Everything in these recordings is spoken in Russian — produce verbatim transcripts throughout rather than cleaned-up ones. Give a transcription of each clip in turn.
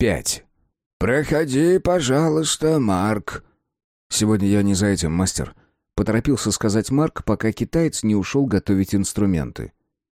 пять. «Проходи, пожалуйста, Марк». «Сегодня я не за этим, мастер», — поторопился сказать Марк, пока китаец не ушел готовить инструменты.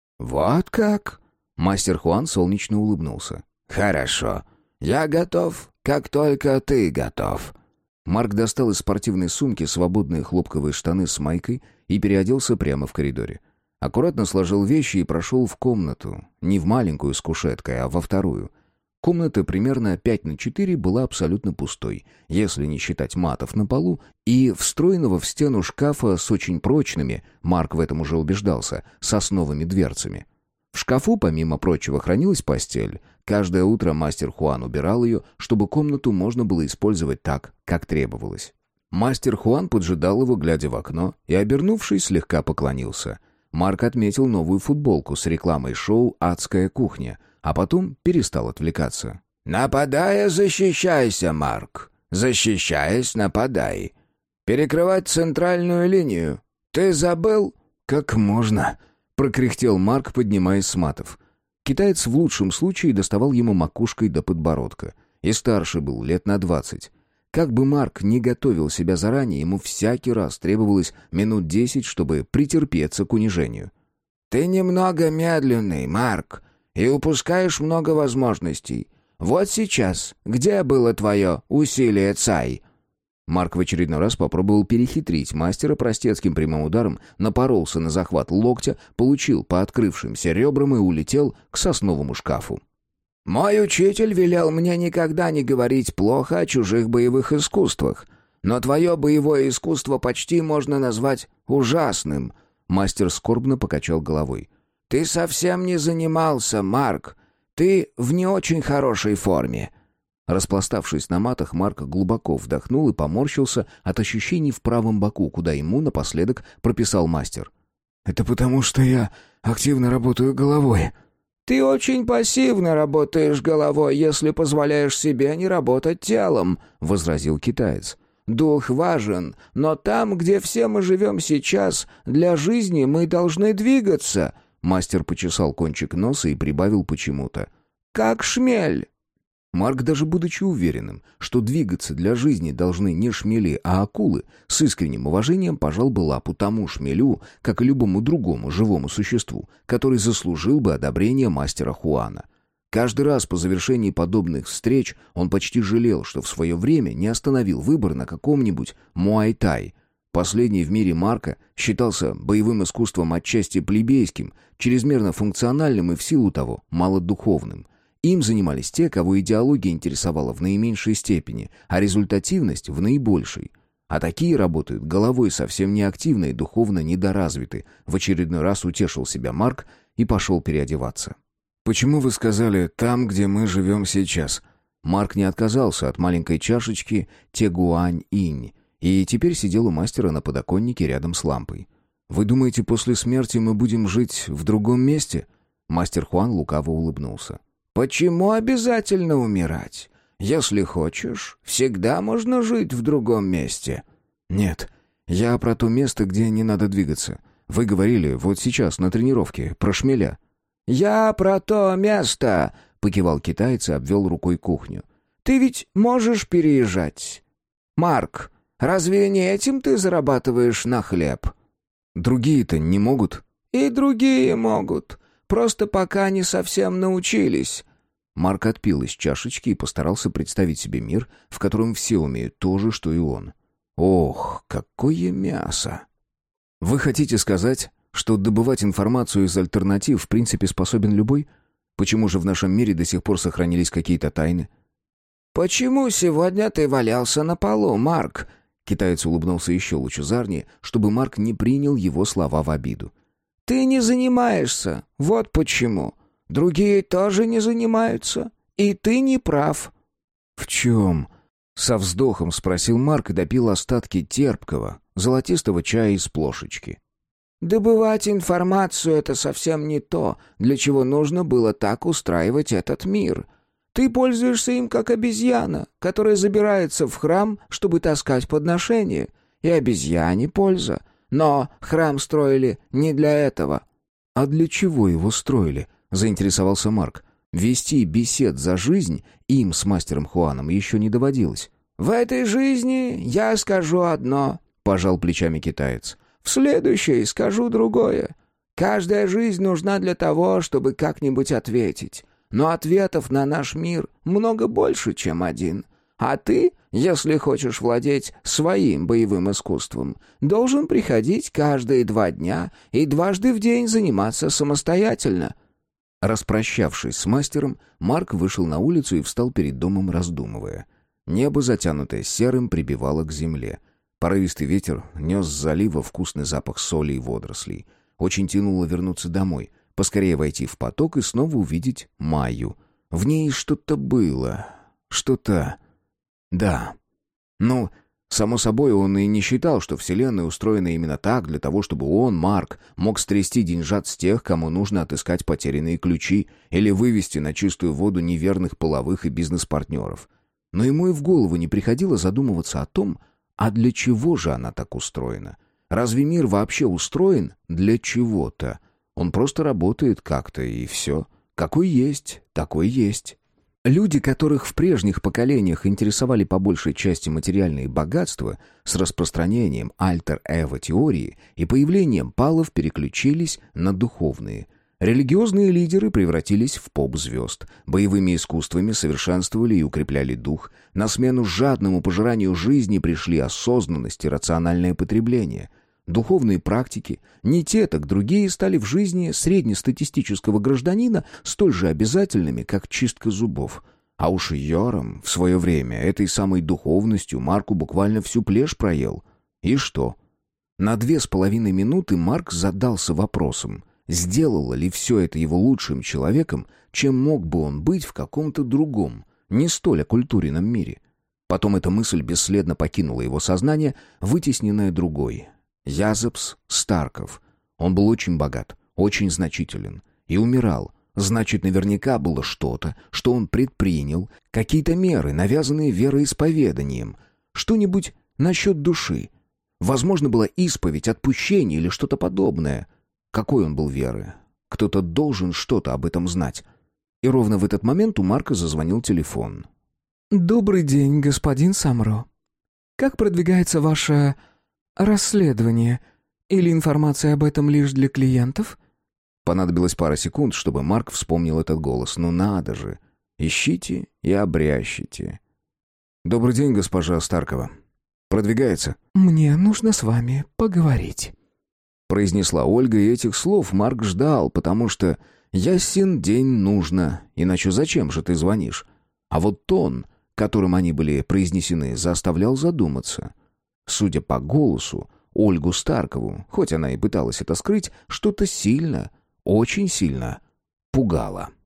«Вот как?» — мастер Хуан солнечно улыбнулся. «Хорошо. Я готов, как только ты готов». Марк достал из спортивной сумки свободные хлопковые штаны с майкой и переоделся прямо в коридоре. Аккуратно сложил вещи и прошел в комнату. Не в маленькую с кушеткой, а во вторую. Комната примерно пять на четыре была абсолютно пустой, если не считать матов на полу и встроенного в стену шкафа с очень прочными, Марк в этом уже убеждался, сосновыми дверцами. В шкафу, помимо прочего, хранилась постель. Каждое утро мастер Хуан убирал ее, чтобы комнату можно было использовать так, как требовалось. Мастер Хуан поджидал его, глядя в окно, и, обернувшись, слегка поклонился. Марк отметил новую футболку с рекламой шоу «Адская кухня», а потом перестал отвлекаться. «Нападая, защищайся, Марк. Защищаясь, нападай. Перекрывать центральную линию. Ты забыл?» «Как можно?» — прокряхтел Марк, поднимаясь с матов. Китаец в лучшем случае доставал ему макушкой до подбородка. И старше был, лет на двадцать. Как бы Марк ни готовил себя заранее, ему всякий раз требовалось минут десять, чтобы претерпеться к унижению. «Ты немного медленный, Марк, и упускаешь много возможностей. Вот сейчас, где было твое усилие, Цай?» Марк в очередной раз попробовал перехитрить мастера простецким прямым ударом, напоролся на захват локтя, получил по открывшимся ребрам и улетел к сосновому шкафу. «Мой учитель велел мне никогда не говорить плохо о чужих боевых искусствах, но твое боевое искусство почти можно назвать ужасным», — мастер скорбно покачал головой. «Ты совсем не занимался, Марк. Ты в не очень хорошей форме». Распластавшись на матах, Марк глубоко вдохнул и поморщился от ощущений в правом боку, куда ему напоследок прописал мастер. «Это потому, что я активно работаю головой». «Ты очень пассивно работаешь головой, если позволяешь себе не работать телом», — возразил китаец. «Дух важен, но там, где все мы живем сейчас, для жизни мы должны двигаться». Мастер почесал кончик носа и прибавил почему-то. «Как шмель». Марк, даже будучи уверенным, что двигаться для жизни должны не шмели, а акулы, с искренним уважением пожал бы лапу тому шмелю, как и любому другому живому существу, который заслужил бы одобрение мастера Хуана. Каждый раз по завершении подобных встреч он почти жалел, что в свое время не остановил выбор на каком-нибудь муай-тай. Последний в мире Марка считался боевым искусством отчасти плебейским, чрезмерно функциональным и в силу того малодуховным. Им занимались те, кого идеология интересовала в наименьшей степени, а результативность в наибольшей. А такие работают головой совсем неактивно и духовно недоразвиты. В очередной раз утешил себя Марк и пошел переодеваться. «Почему вы сказали «там, где мы живем сейчас»?» Марк не отказался от маленькой чашечки тегуань-инь и теперь сидел у мастера на подоконнике рядом с лампой. «Вы думаете, после смерти мы будем жить в другом месте?» Мастер Хуан лукаво улыбнулся. «Почему обязательно умирать? Если хочешь, всегда можно жить в другом месте». «Нет, я про то место, где не надо двигаться. Вы говорили вот сейчас на тренировке про шмеля». «Я про то место», — покивал китаец и обвел рукой кухню. «Ты ведь можешь переезжать. Марк, разве не этим ты зарабатываешь на хлеб?» «Другие-то не могут?» «И другие могут. Просто пока не совсем научились». Марк отпил из чашечки и постарался представить себе мир, в котором все умеют то же, что и он. Ох, какое мясо! Вы хотите сказать, что добывать информацию из альтернатив в принципе способен любой? Почему же в нашем мире до сих пор сохранились какие-то тайны? «Почему сегодня ты валялся на полу, Марк?» Китаец улыбнулся еще лучезарнее, чтобы Марк не принял его слова в обиду. «Ты не занимаешься, вот почему. Другие тоже не занимаются, и ты не прав». «В чем?» — со вздохом спросил Марк и допил остатки терпкого, золотистого чая из плошечки. «Добывать информацию — это совсем не то, для чего нужно было так устраивать этот мир. Ты пользуешься им как обезьяна, которая забирается в храм, чтобы таскать подношения. И обезьяне польза. Но храм строили не для этого». «А для чего его строили?» — заинтересовался Марк. Вести бесед за жизнь им с мастером Хуаном еще не доводилось. «В этой жизни я скажу одно», — пожал плечами китаец. «В следующей скажу другое. Каждая жизнь нужна для того, чтобы как-нибудь ответить. Но ответов на наш мир много больше, чем один. А ты, если хочешь владеть своим боевым искусством, должен приходить каждые два дня и дважды в день заниматься самостоятельно». Распрощавшись с мастером, Марк вышел на улицу и встал перед домом, раздумывая. Небо, затянутое серым, прибивало к земле. Порывистый ветер нес с залива вкусный запах соли и водорослей. Очень тянуло вернуться домой, поскорее войти в поток и снова увидеть Майю. В ней что-то было. Что-то... Да. Ну, само собой, он и не считал, что Вселенная устроена именно так, для того, чтобы он, Марк, мог стрясти деньжат с тех, кому нужно отыскать потерянные ключи или вывести на чистую воду неверных половых и бизнес-партнеров. Но ему и в голову не приходило задумываться о том, а для чего же она так устроена? Разве мир вообще устроен для чего-то? Он просто работает как-то, и все. Какой есть, такой есть. Люди, которых в прежних поколениях интересовали по большей части материальные богатства, с распространением альтер-эго-теории и появлением палов переключились на духовные. Религиозные лидеры превратились в поп-звезд, боевыми искусствами совершенствовали и укрепляли дух, на смену жадному пожиранию жизни пришли осознанность и рациональное потребление. Духовные практики, не те, так другие, стали в жизни среднестатистического гражданина столь же обязательными, как чистка зубов. А уж Йорам в свое время этой самой духовностью Марку буквально всю плешь проел. И что? На две с половиной минуты Марк задался вопросом, сделало ли все это его лучшим человеком, чем мог бы он быть в каком-то другом, не столь окультуренном мире. Потом эта мысль бесследно покинула его сознание, вытесненная другой — Язепс Старков. Он был очень богат, очень значителен и умирал. Значит, наверняка было что-то, что он предпринял, какие-то меры, навязанные вероисповеданием, что-нибудь насчет души. Возможно, была исповедь, отпущение или что-то подобное. Какой он был веры? Кто-то должен что-то об этом знать. И ровно в этот момент у Марка зазвонил телефон. «Добрый день, господин Самро. Как продвигается ваше... расследование? Или информация об этом лишь для клиентов?» Понадобилось пара секунд, чтобы Марк вспомнил этот голос. «Ну надо же! Ищите и обрящите!» «Добрый день, госпожа Старкова. Продвигается?» «Мне нужно с вами поговорить», — произнесла Ольга, и этих слов Марк ждал, потому что ясен день нужно, иначе зачем же ты звонишь? А вот тон, которым они были произнесены, заставлял задуматься. Судя по голосу, Ольгу Старкову, хоть она и пыталась это скрыть, что-то сильно, очень сильно пугало.